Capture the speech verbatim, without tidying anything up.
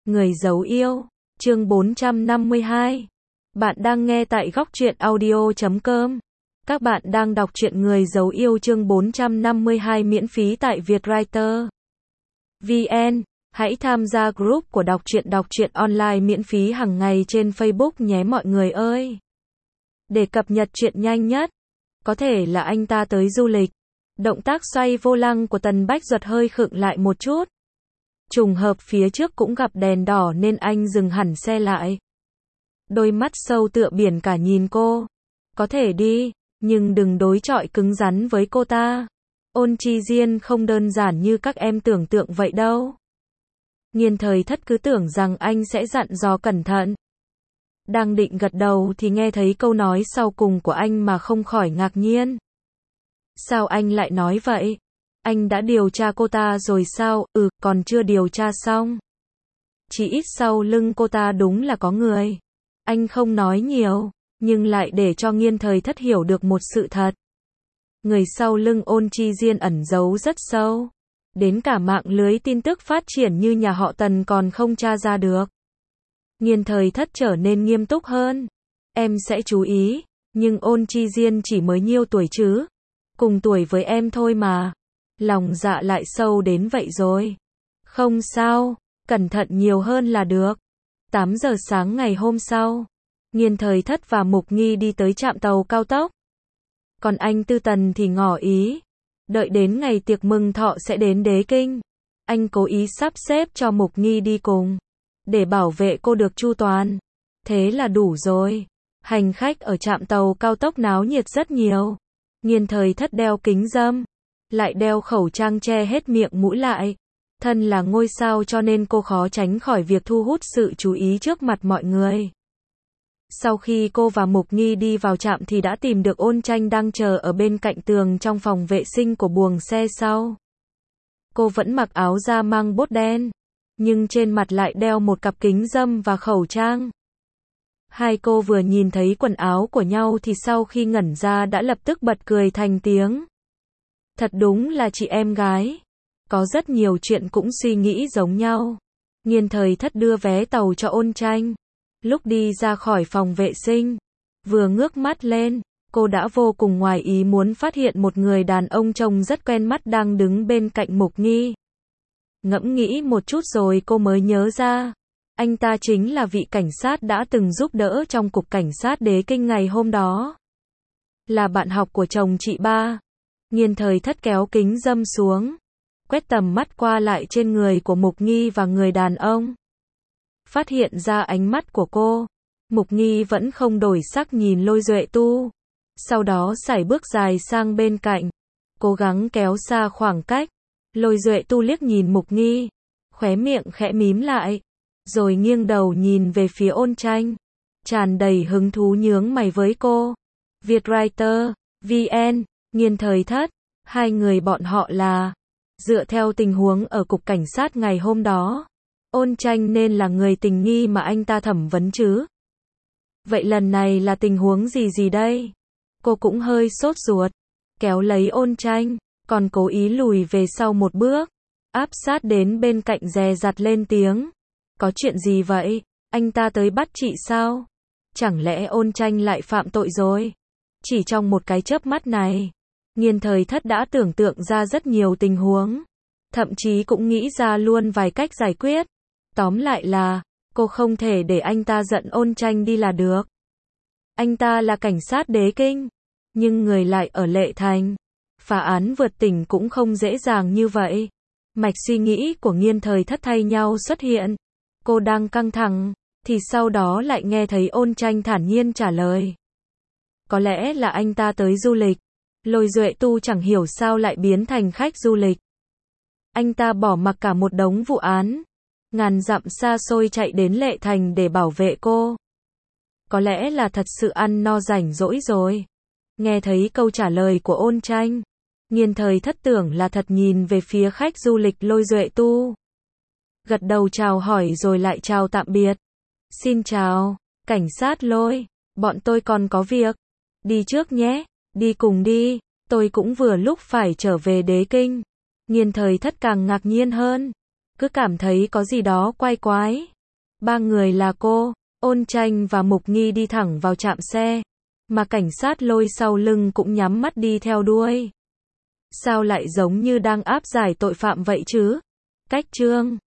Người giấu yêu, chương bốn trăm năm mươi hai. Bạn đang nghe tại góc truyện audio chấm com. Các bạn đang đọc truyện Người giấu yêu chương bốn trăm năm mươi hai miễn phí tại Vietwriter chấm vn. Hãy tham gia group của đọc truyện đọc truyện online miễn phí hàng ngày trên Facebook nhé mọi người ơi. Để cập nhật truyện nhanh nhất, có thể là anh ta tới du lịch. Động tác xoay vô lăng của Tần Bách Duật hơi khựng lại một chút. Trùng hợp phía trước cũng gặp đèn đỏ nên anh dừng hẳn xe lại. Đôi mắt sâu tựa biển cả nhìn cô. Có thể đi, nhưng đừng đối chọi cứng rắn với cô ta. Ôn Chi Diên không đơn giản như các em tưởng tượng vậy đâu. Nghiên Thời Thất cứ tưởng rằng anh sẽ dặn dò cẩn thận. Đang định gật đầu thì nghe thấy câu nói sau cùng của anh mà không khỏi ngạc nhiên. Sao anh lại nói vậy? Anh đã điều tra cô ta rồi sao? Ừ, còn chưa điều tra xong. Chỉ ít sau lưng cô ta đúng là có người. Anh không nói nhiều, nhưng lại để cho Nghiên Thời Thất hiểu được một sự thật. Người sau lưng Ôn Chi Diên ẩn giấu rất sâu. Đến cả mạng lưới tin tức phát triển như nhà họ Tần còn không tra ra được. Nghiên Thời Thất trở nên nghiêm túc hơn. Em sẽ chú ý, nhưng Ôn Chi Diên chỉ mới nhiêu tuổi chứ? Cùng tuổi với em thôi mà. Lòng dạ lại sâu đến vậy rồi. Không sao, cẩn thận nhiều hơn là được. tám giờ sáng ngày hôm sau, Nghiên Thời Thất và Mục Nghi đi tới trạm tàu cao tốc. Còn anh Tư Tần thì ngỏ ý. Đợi đến ngày tiệc mừng thọ sẽ đến Đế Kinh. Anh cố ý sắp xếp cho Mục Nghi đi cùng. Để bảo vệ cô được chu toàn. Thế là đủ rồi. Hành khách ở trạm tàu cao tốc náo nhiệt rất nhiều. Nghiên Thời Thất đeo kính râm. Lại đeo khẩu trang che hết miệng mũi lại. Thân là ngôi sao cho nên cô khó tránh khỏi việc thu hút sự chú ý trước mặt mọi người. Sau khi cô và Mục Nghi đi vào trạm thì đã tìm được Ôn Tranh đang chờ ở bên cạnh tường trong phòng vệ sinh của buồng xe sau. Cô vẫn mặc áo da mang bốt đen, nhưng trên mặt lại đeo một cặp kính râm và khẩu trang. Hai cô vừa nhìn thấy quần áo của nhau thì sau khi ngẩn ra đã lập tức bật cười thành tiếng. Thật đúng là chị em gái. Có rất nhiều chuyện cũng suy nghĩ giống nhau. Nghiên Thời Thất đưa vé tàu cho Ôn Tranh. Lúc đi ra khỏi phòng vệ sinh, vừa ngước mắt lên, cô đã vô cùng ngoài ý muốn phát hiện một người đàn ông trông rất quen mắt đang đứng bên cạnh Mục Nghi. Ngẫm nghĩ một chút rồi cô mới nhớ ra. Anh ta chính là vị cảnh sát đã từng giúp đỡ trong cục cảnh sát Đế Kinh ngày hôm đó. Là bạn học của chồng chị ba. Nghiên Thời Thất kéo kính râm xuống, quét tầm mắt qua lại trên người của Mục Nghi và người đàn ông. Phát hiện ra ánh mắt của cô, Mục Nghi vẫn không đổi sắc nhìn Lôi Duệ Tu. Sau đó sải bước dài sang bên cạnh, cố gắng kéo xa khoảng cách. Lôi Duệ Tu liếc nhìn Mục Nghi, khóe miệng khẽ mím lại, rồi nghiêng đầu nhìn về phía Ôn Tranh, tràn đầy hứng thú nhướng mày với cô. Vietwriter chấm vn, Nghiên Thời Thất, hai người bọn họ là, dựa theo tình huống ở cục cảnh sát ngày hôm đó, Ôn Tranh nên là người tình nghi mà anh ta thẩm vấn chứ. Vậy lần này là tình huống gì gì đây? Cô cũng hơi sốt ruột, kéo lấy Ôn Tranh, còn cố ý lùi về sau một bước, áp sát đến bên cạnh dè dặt lên tiếng. Có chuyện gì vậy? Anh ta tới bắt chị sao? Chẳng lẽ Ôn Tranh lại phạm tội rồi? Chỉ trong một cái chớp mắt này, Nghiên Thời Thất đã tưởng tượng ra rất nhiều tình huống. Thậm chí cũng nghĩ ra luôn vài cách giải quyết. Tóm lại là, cô không thể để anh ta giận Ôn Tranh đi là được. Anh ta là cảnh sát Đế Kinh, nhưng người lại ở Lệ Thành. Phá án vượt tỉnh cũng không dễ dàng như vậy. Mạch suy nghĩ của Nghiên Thời Thất thay nhau xuất hiện. Cô đang căng thẳng, thì sau đó lại nghe thấy Ôn Tranh thản nhiên trả lời. Có lẽ là anh ta tới du lịch. Lôi Duệ Tu chẳng hiểu sao lại biến thành khách du lịch. Anh ta bỏ mặc cả một đống vụ án, ngàn dặm xa xôi chạy đến Lệ Thành để bảo vệ cô. Có lẽ là thật sự ăn no rảnh rỗi rồi. Nghe thấy câu trả lời của Ôn Tranh, Nghiên Thời Thất tưởng là thật nhìn về phía khách du lịch Lôi Duệ Tu. Gật đầu chào hỏi rồi lại chào tạm biệt. Xin chào, cảnh sát Lôi, bọn tôi còn có việc. Đi trước nhé, đi cùng đi, tôi cũng vừa lúc phải trở về Đế Kinh. Nghiên Thời Thất càng ngạc nhiên hơn, cứ cảm thấy có gì đó quái quái. Ba người là cô, Ôn Tranh và Mục Nghi đi thẳng vào trạm xe, mà cảnh sát lôi sau lưng cũng nhắm mắt đi theo đuôi. Sao lại giống như đang áp giải tội phạm vậy chứ? Cách chương